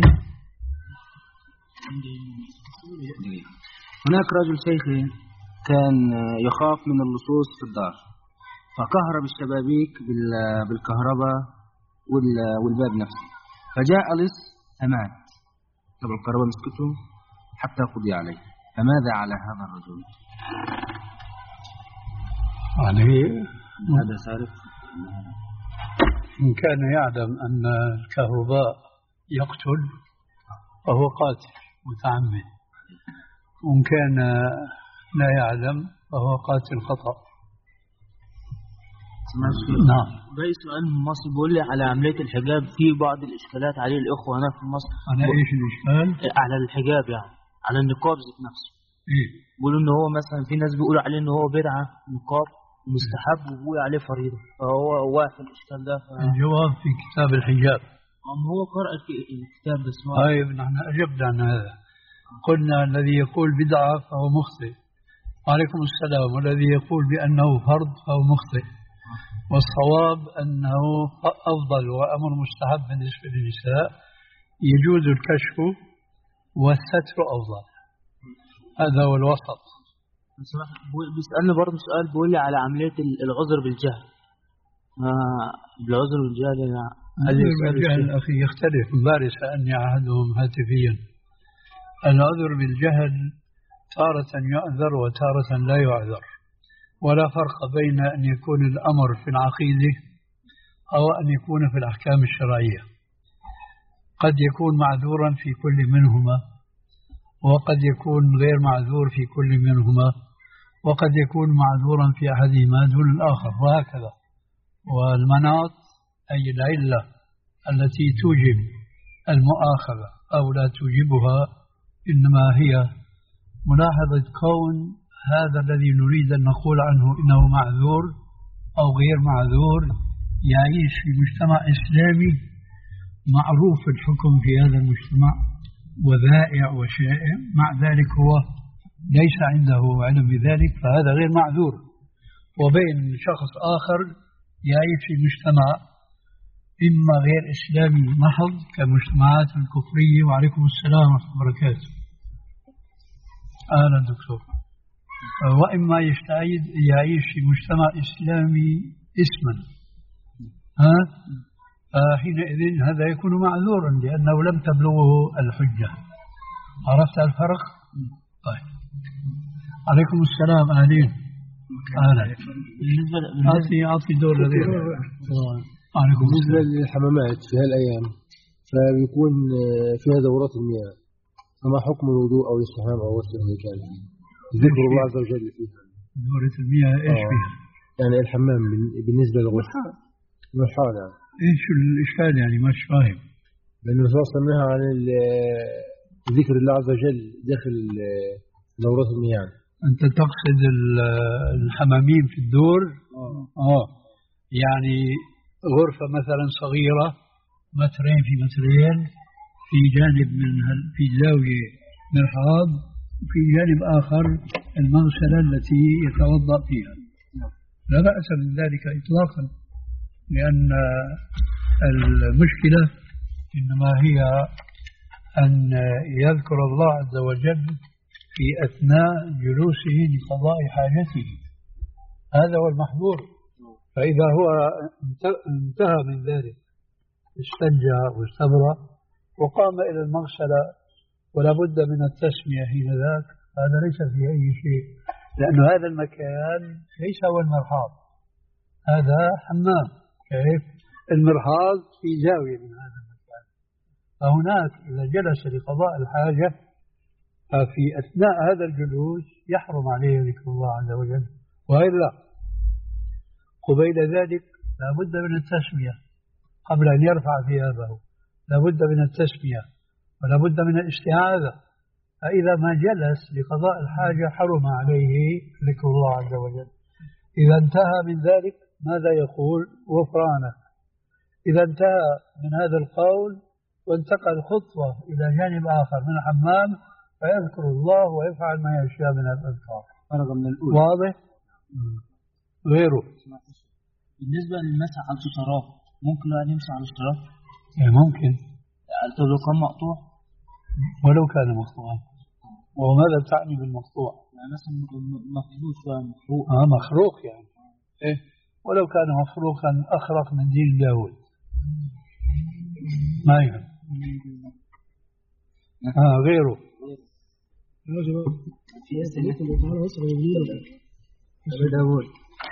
F: هناك رجل شيخي كان يخاف من اللصوص في الدار، فكهرب الشبابيك بالكهرباء والباب نفسه، فجاء لص فمات. طبعا الكهرباء مسكته حتى قضي عليه. فماذا على هذا الرجل؟
A: يعني
F: هذا سارق.
A: إن كان يعلم أن الكهرباء يقتل فهو قاتل متعمد، وإن كان لا يعلم فهو قاتل خطأ.
G: نعم. باقي سؤال من مصر بيقول لي على عملية الحجاب، في بعض الإشكالات عليه الإخوة هنا في مصر.
A: على إيش الإشكال؟
G: على الحجاب يعني على النقاب ذات نفسه.
A: إيه؟
G: بيقولوا إن هو مثلا في ناس بيقولوا عليه إن هو بدعة نقاب مستحب وبيقول عليه فريضة، فهو واقف الإشكال ده. ف...
A: الجواب في كتاب الحجاب.
G: أم هو قرأ الكتاب بس ما.
A: طيب نحن أجبنا عن هذا. قلنا الذي يقول بدعة فهو مخطئ. وعليكم السلام. والذي يقول بأنه فرض فهو مخطئ. والصواب أنه أفضل وأمر مستحب بالنسبة للنساء، يجوز الكشف والستر أفضل. هذا هو الوسط.
G: بيسألني برضه سؤال بيقول لي على عملية العذر بالجهل. آه بالعذر بالجهل يعني
A: العذر بالجهل أخي يختلف. امبارح سألني أحدهم هاتفيا. العذر بالجهل تارة يعذر وتارة لا يعذر، ولا فرق بين أن يكون الأمر في العقيدة أو أن يكون في الأحكام الشرعية. قد يكون معذورا في كل منهما، وقد يكون غير معذور في كل منهما، وقد يكون معذورا في أحدهما دون الآخر، وهكذا. والمناط أي العلة التي توجب المؤاخذة أو لا توجبها إنما هي ملاحظة كون هذا الذي نريد أن نقول عنه إنه معذور أو غير معذور يعيش في مجتمع إسلامي معروف الحكم في هذا المجتمع وذائع وشائع، مع ذلك هو ليس عنده علم بذلك، فهذا غير معذور. وبين شخص آخر يعيش في مجتمع إما غير إسلامي محض كمجتمعات الكفرية. وعليكم السلام ورحمة الله وبركاته. أهلا دكتور. وإما يستعيد يعيش في مجتمع إسلامي اسما، ها فحينئذ هذا يكون معذورا لأنه لم تبلغه الحجة. عرفت الفرق؟ طيب. عليكم السلام. أهلين. أهلا. أعطي أعطي دور لديه. عليكم
H: بالنسبة للحمامات في هالأيام فبيكون فيها دورات المياه، فما حكم الوضوء أو الاستحمام أو غسل الرجال؟ ذكر الله عز وجل فيها.
A: دورة المياه إيش فيها؟
H: يعني الحمام بالنسبة للغسل. الحال يعني.
A: إيش الإشكال يعني مش فاهم؟
H: لأنه الرسول نهى عن ذكر الله عز وجل داخل دورات المياه.
A: أنت تقصد الحمامين في الدور؟ آه يعني غرفة مثلا صغيرة مترين في مترين في جانب من في زاوية مرحاض، وفي جانب آخر المغسلة التي يتوضأ فيها. لا بأس من ذلك إطلاقا، لأن المشكلة إنما هي أن يذكر الله عز وجل في أثناء جلوسه لقضاء حاجته، هذا هو المحظور. فإذا هو انتهى من ذلك استنجى واستبرأ وقام إلى المغسلة ولا بد من التسمية حين ذاك، هذا ليس فيه أي شيء، لأن هذا المكان ليس هو المرحاض، هذا حمام. كيف؟ المرحاض في زاوية من هذا المكان، فهناك إذا جلس لقضاء الحاجة ففي أثناء هذا الجلوس يحرم عليه ذكر الله عز وجل، وإلا قبيل ذلك لا بد من التسمية قبل أن يرفع ثيابه، لا بد من التسمية ولا بد من الاستعاذة. فإذا ما جلس لقضاء الحاجة حرم عليه ذكر الله عز وجل. إذا انتهى من ذلك ماذا يقول؟ غفرانك. إذا انتهى من هذا القول وانتقل خطوة إلى جانب آخر من الحمام فيذكر الله ويفعل ما يشاء من الأذكار. واضح؟ غيره
G: بالنسبة للمسح على الشراب ممكن أن يمسح على الشراب؟
A: ممكن.
G: طب لو كان مقطوع؟
A: ولو كان مقطوعا. وماذا تعني بالمقطوع؟
G: يعني مثلا مخروق مخروق.
A: آه مخروق يعني. إيه؟ ولو كان مفروقا أخرق من دين داود ما يهم. آه غيره.
G: في أسئلة الله تعالى وصل إلى أبي داود.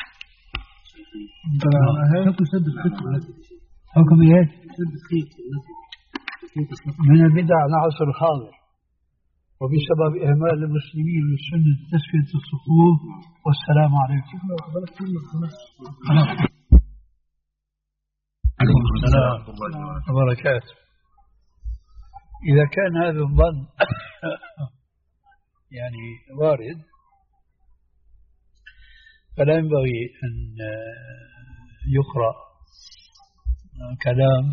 A: حكم سد الخيط. حكم إيه؟
G: سد الخيط.
A: من البدع العصر الحاضر، وبسبب إهمال المسلمين لسنة تسوية الصفوف. والسلام عليكم. عليكم السلام وبركاته. إذا كان هذا الظن يعني وارد فلا ينبغي أن يقرأ كلام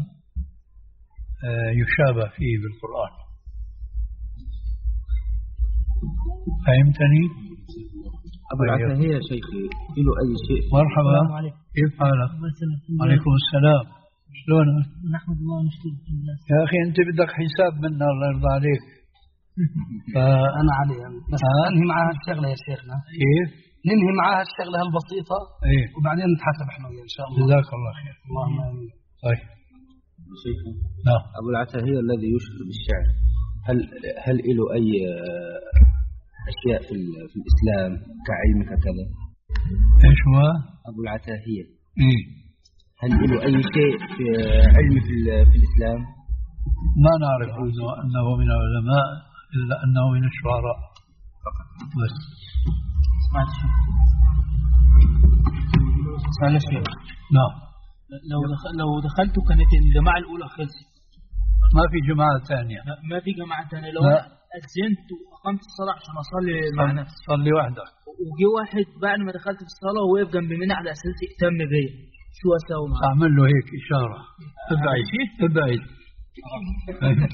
A: يشابه فيه بالقرآن. فهمتني؟
F: أبو العتاهية يا شيخي له أي شيء.
A: مرحبا، كيف حالك؟ عليكم السلام. شلونك؟
G: نحمد الله ونشكر الله.
A: يا أخي أنت بدك حساب منا الله يرضى عليك.
E: أنا علي بس ننهي معها الشغلة يا شيخنا.
A: كيف؟
E: ننهي معها الشغلة البسيطة
A: إيه؟
E: وبعدين نتحاسب احنا إن شاء الله.
A: جزاك الله خير.
E: اللهم آمين.
A: طيب.
F: شيخنا.
A: نعم.
F: أبو العتاهية الذي يشهر بالشعر هل هل له أي أشياء في في الإسلام كعلمك كذا؟
A: إيش هو؟
F: أبو العتاهية.
A: إيه.
F: هل له أي شيء في علم في في الإسلام؟
A: ما نعرف أنه أنه من العلماء إلا أنه من الشعراء فقط بس.
G: سمعت شيء. سأل شيء.
A: نعم.
G: لو دخل لو دخلت كانت الجماعة الأولى خلصت.
A: ما في جماعة ثانية.
G: ما في جماعة ثانية. لو أذنت وأقمت الصلاة عشان أصلي مع نفسي.
A: صلي وحدك.
G: وجي واحد بعد ما دخلت في الصلاة ووقف جنب مني على أساس يهتم بيا. شو أسوي معه؟
A: أعمل له هيك إشارة. ابعد ابعد. فهمت؟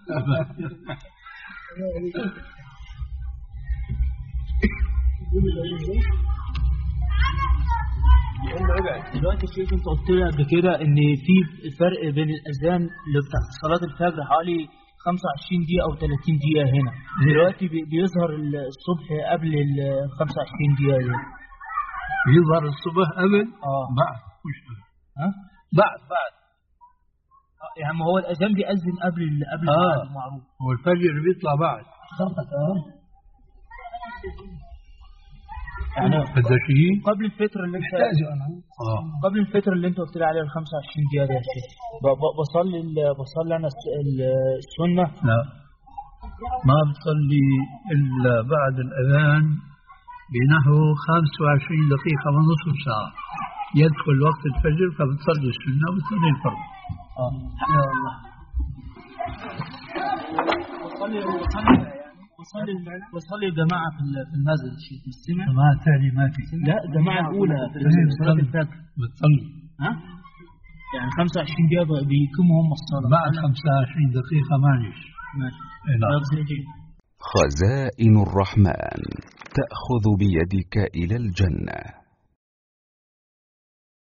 G: دلوقتي شيخ انت قلت لي قبل كده ان في فرق بين الاذان اللي بتاع صلاه الفجر حوالي خمسة وعشرين دقيقه او ثلاثين دقيقه هنا، دلوقتي بيظهر الصبح قبل ال خمسة وعشرين دقيقه دي.
A: بيظهر الصبح قبل؟
G: اه
A: بعد. مش
G: ها؟
A: بعد بعد.
G: آه يعني ما هو الاذان بيأذن قبل قبل
A: آه.
G: المعروف.
A: هو الفجر بيطلع بعد.
G: اه يعني قبل الفترة اللي انت
A: آه.
G: قبل الفترة اللي انت قلت لي عليها ال خمسة وعشرين دقيقة دي يا شيخ، بصلي بصلي انا السنة.
A: لا ما بصلي الا بعد الاذان بنحو خمسة وعشرين دقيقة ونصف ساعة يدخل وقت الفجر فبتصلي السنة وبتصلي الفرض.
G: اه يا الله. بصلي بصلي بصلي بصلي جماعة في المسجد شيء مستمع.
A: جماعة ثانية ما في.
G: لا جماعة الأولى في صلاة الفجر.
A: بتصلي.
G: ها؟ يعني خمسة وعشرين دقيقة بيقوموا هم الصلاة.
A: بعد خمسة وعشرين دقيقة مانيش.
G: ماشي.
I: خزائن الرحمن تأخذ بيدك إلى الجنة.